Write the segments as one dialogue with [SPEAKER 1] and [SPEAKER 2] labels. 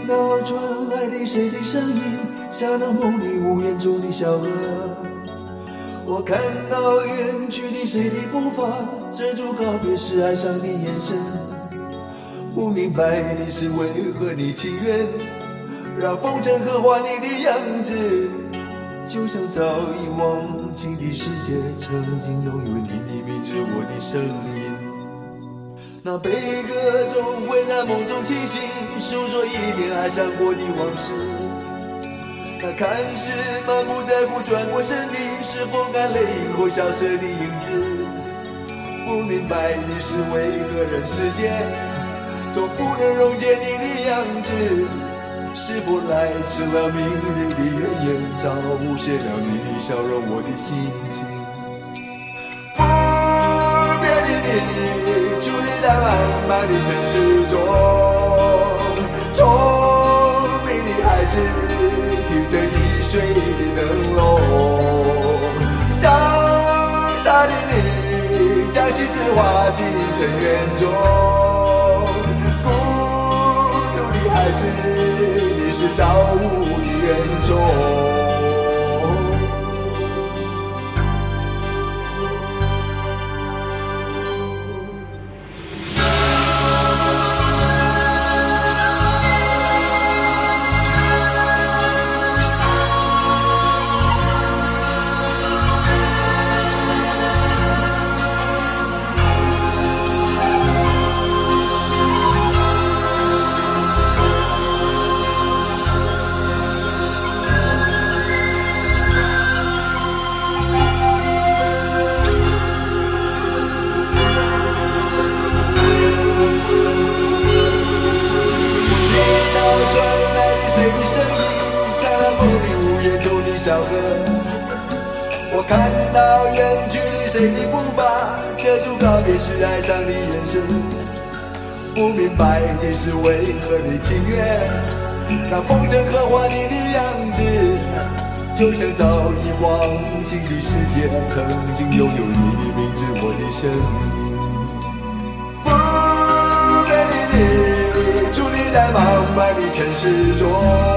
[SPEAKER 1] 到传来的谁的声音，像那梦里屋檐中的小河。我看到远去的谁的步伐，遮住告别时哀伤的眼神。不明白你是为何你情愿让风尘刻画你的样子，就像早已忘情的世界曾经拥有你的名字，我的声音。那悲歌总会在梦中清醒，诉说一点爱上过的往事。那看似满不在乎转过身的，是否干泪后萧瑟的影子？不明白你是为何人世间总不能溶解你的样子，是否来迟了明媚的月颜，早无限了你的笑容，我的心情。不变的你，伫立在茫茫的城市中，聪明的孩子提着易碎的灯笼，潇洒的你将旗帜划进尘缘中，孤独的孩子，你是造物的恩宠。小河，我看到远去的谁的步伐，遮住告别时哀伤的眼神。不明白你是为何你情愿让风尘刻画你的样子，就像早已忘情的世界曾经拥有你的名字，我的声音。不变的你，伫立在茫茫的城市中，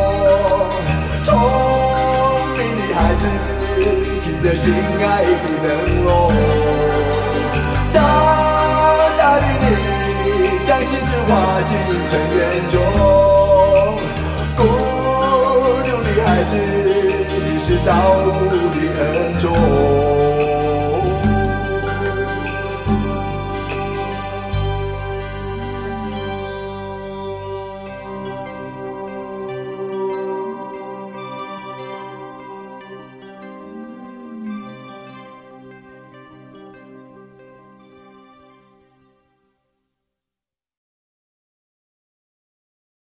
[SPEAKER 1] 孩子提着心爱的灯笼，傻傻的你将旗帜划进尘缘中，孤独的孩子，你是造物的恩宠。